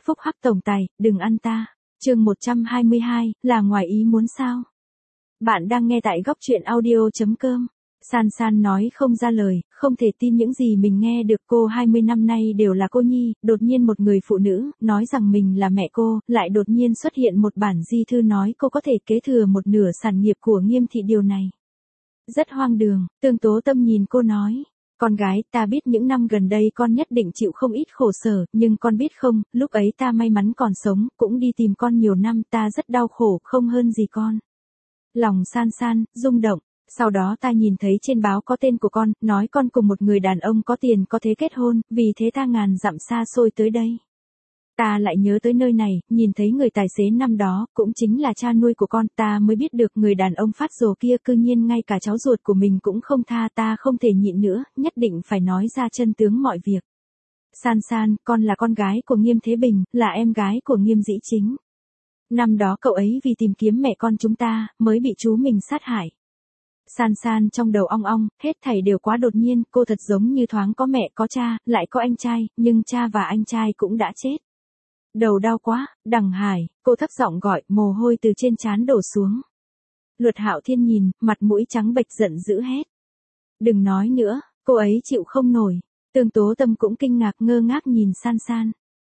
Phúc hắc tổng tài, đừng ăn ta. Chương 122, là ngoài ý muốn sao? Bạn đang nghe tại góc truyện audio.com. San San nói không ra lời, không thể tin những gì mình nghe được. Cô 20 năm nay đều là cô nhi, đột nhiên một người phụ nữ, nói rằng mình là mẹ cô, lại đột nhiên xuất hiện một bản di thư nói cô có thể kế thừa một nửa sản nghiệp của Nghiêm thị. Điều này rất hoang đường. Tương Tố Tâm nhìn cô nói, con gái, ta biết những năm gần đây con nhất định chịu không ít khổ sở, nhưng con biết không, lúc ấy ta may mắn còn sống, cũng đi tìm con nhiều năm, ta rất đau khổ, không hơn gì con. Lòng San San rung động. Sau đó ta nhìn thấy trên báo có tên của con, nói con cùng một người đàn ông có tiền có thế kết hôn, vì thế ta ngàn dặm xa xôi tới đây. Ta lại nhớ tới nơi này, nhìn thấy người tài xế năm đó, cũng chính là cha nuôi của con, ta mới biết được người đàn ông phát rồ kia cư nhiên ngay cả cháu ruột của mình cũng không tha. Ta không thể nhịn nữa, nhất định phải nói ra chân tướng mọi việc. San San, con là con gái của Nghiêm Thế Bình, là em gái của Nghiêm Dĩ Chính. Năm đó cậu ấy vì tìm kiếm mẹ con chúng ta, mới bị chú mình sát hại. San San trong đầu ong ong, hết thảy đều quá đột nhiên, cô thật giống như thoáng có mẹ có cha, lại có anh trai, nhưng cha và anh trai cũng đã chết. Đầu đau quá, Đằng Hải, cô thấp giọng gọi, mồ hôi từ trên trán đổ xuống. Luật Hạo Thiên nhìn, mặt mũi trắng bệch giận dữ hét. Đừng nói nữa, cô ấy chịu không nổi. Tương Tố Tâm cũng kinh ngạc ngơ ngác nhìn San San.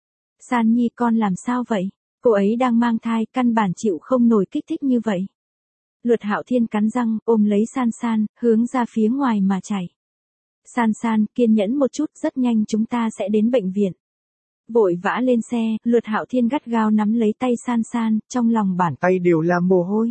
San Nhi con làm sao vậy? Cô ấy đang mang thai, căn bản chịu không nổi kích thích như vậy. Luật Hạo Thiên cắn răng, ôm lấy San San, hướng ra phía ngoài mà chạy. San San, kiên nhẫn một chút, rất nhanh chúng ta sẽ đến bệnh viện. Vội vã lên xe, Luật Hạo Thiên gắt gao nắm lấy tay San San, trong lòng bàn tay đều là mồ hôi.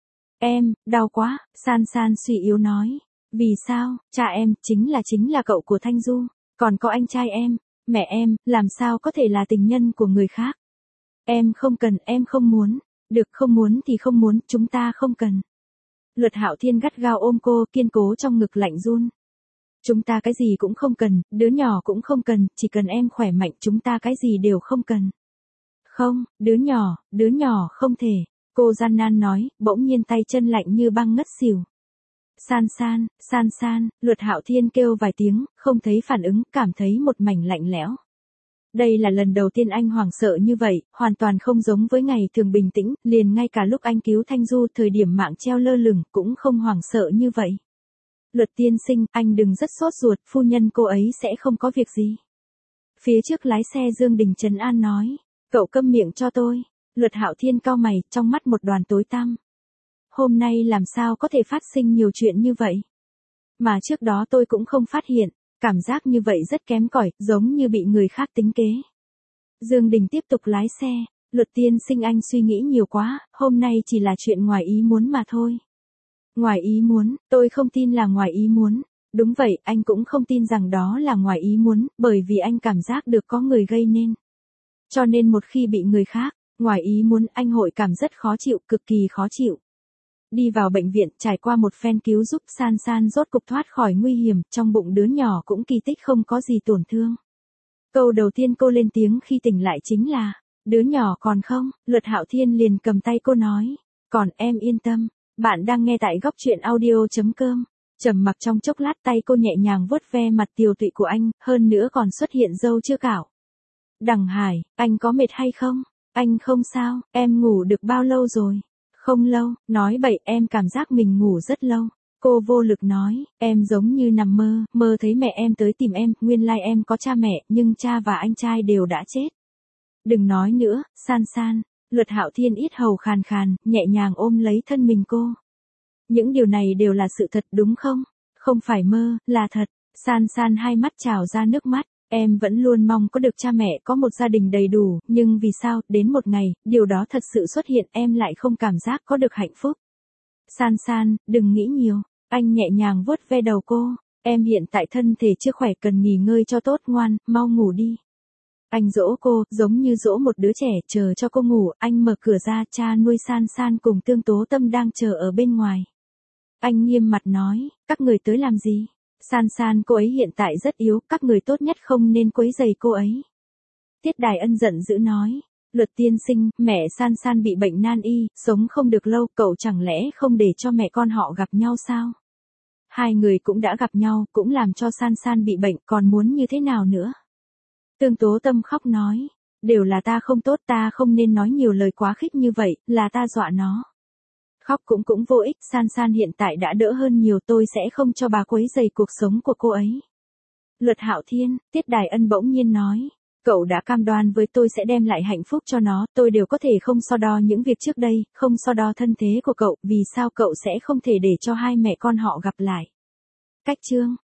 Em, đau quá, San San suy yếu nói. Vì sao, cha em, chính là cậu của Thanh Du, còn có anh trai em, mẹ em, làm sao có thể là tình nhân của người khác. Em không cần, em không muốn. Được, không muốn thì không muốn, chúng ta không cần. Luật Hạo Thiên gắt gao ôm cô, kiên cố trong ngực lạnh run. Chúng ta cái gì cũng không cần, đứa nhỏ cũng không cần, chỉ cần em khỏe mạnh, chúng ta cái gì đều không cần. Không, đứa nhỏ không thể. Cô gian nan nói, bỗng nhiên tay chân lạnh như băng ngất xỉu. San San, Luật Hạo Thiên kêu vài tiếng, không thấy phản ứng, cảm thấy một mảnh lạnh lẽo. Đây là lần đầu tiên anh hoảng sợ như vậy, hoàn toàn không giống với ngày thường bình tĩnh, liền ngay cả lúc anh cứu Thanh Du thời điểm mạng treo lơ lửng cũng không hoảng sợ như vậy. Luật tiên sinh, anh đừng rất sốt ruột, phu nhân cô ấy sẽ không có việc gì. Phía trước lái xe Dương Đình trấn an nói, cậu câm miệng cho tôi. Luật Hạo Thiên cau mày, trong mắt một đoàn tối tăm. Hôm nay làm sao có thể phát sinh nhiều chuyện như vậy? Mà trước đó tôi cũng không phát hiện. Cảm giác như vậy rất kém cỏi, giống như bị người khác tính kế. Dương Đình tiếp tục lái xe. Luật tiên sinh anh suy nghĩ nhiều quá, hôm nay chỉ là chuyện ngoài ý muốn mà thôi. Ngoài ý muốn, tôi không tin là ngoài ý muốn. Đúng vậy, anh cũng không tin rằng đó là ngoài ý muốn, bởi vì anh cảm giác được có người gây nên. Cho nên một khi bị người khác, ngoài ý muốn, anh hội cảm rất khó chịu, cực kỳ khó chịu. Đi vào bệnh viện, trải qua một phen cứu giúp, San San rốt cục thoát khỏi nguy hiểm, trong bụng đứa nhỏ cũng kỳ tích không có gì tổn thương. Câu đầu tiên cô lên tiếng khi tỉnh lại chính là, đứa nhỏ còn không? Luật Hạo Thiên liền cầm tay cô nói, còn em yên tâm, bạn đang nghe tại góc truyện audio.com. Trầm mặc trong chốc lát, tay cô nhẹ nhàng vuốt ve mặt tiều tụy của anh, hơn nữa còn xuất hiện râu chưa cạo. Đằng Hải, anh có mệt hay không? Anh không sao, em ngủ được bao lâu rồi? Không lâu, nói bậy, em cảm giác mình ngủ rất lâu. Cô vô lực nói, em giống như nằm mơ, mơ thấy mẹ em tới tìm em, nguyên lai em có cha mẹ, nhưng cha và anh trai đều đã chết. Đừng nói nữa, San San. Luật Hạo Thiên ít hầu khàn khàn, nhẹ nhàng ôm lấy thân mình cô. Những điều này đều là sự thật đúng không? Không phải mơ, là thật. San San hai mắt trào ra nước mắt. Em vẫn luôn mong có được cha mẹ, có một gia đình đầy đủ, nhưng vì sao, đến một ngày, điều đó thật sự xuất hiện, em lại không cảm giác có được hạnh phúc. San San, đừng nghĩ nhiều. Anh nhẹ nhàng vuốt ve đầu cô. Em hiện tại thân thể chưa khỏe, cần nghỉ ngơi cho tốt, ngoan, mau ngủ đi. Anh dỗ cô, giống như dỗ một đứa trẻ, chờ cho cô ngủ, anh mở cửa ra, cha nuôi San San cùng Tương Tố Tâm đang chờ ở bên ngoài. Anh nghiêm mặt nói, các người tới làm gì? San San, cô ấy hiện tại rất yếu, các người tốt nhất không nên quấy rầy cô ấy. Tiết Đài Ân giận dữ nói, Luật tiên sinh, mẹ San San bị bệnh nan y, sống không được lâu, cậu chẳng lẽ không để cho mẹ con họ gặp nhau sao? Hai người cũng đã gặp nhau, cũng làm cho San San bị bệnh, còn muốn như thế nào nữa? Tương Tố Tâm khóc nói, Đều là ta không tốt, ta không nên nói nhiều lời quá khích như vậy, là ta dọa nó. Khóc cũng vô ích, San San hiện tại đã đỡ hơn nhiều, tôi sẽ không cho bà quấy rầy cuộc sống của cô ấy. Luật Hạo Thiên, Tiết Đài Ân bỗng nhiên nói. Cậu đã cam đoan với tôi sẽ đem lại hạnh phúc cho nó, tôi đều có thể không so đo những việc trước đây, không so đo thân thế của cậu, vì sao cậu sẽ không thể để cho hai mẹ con họ gặp lại. Cách chương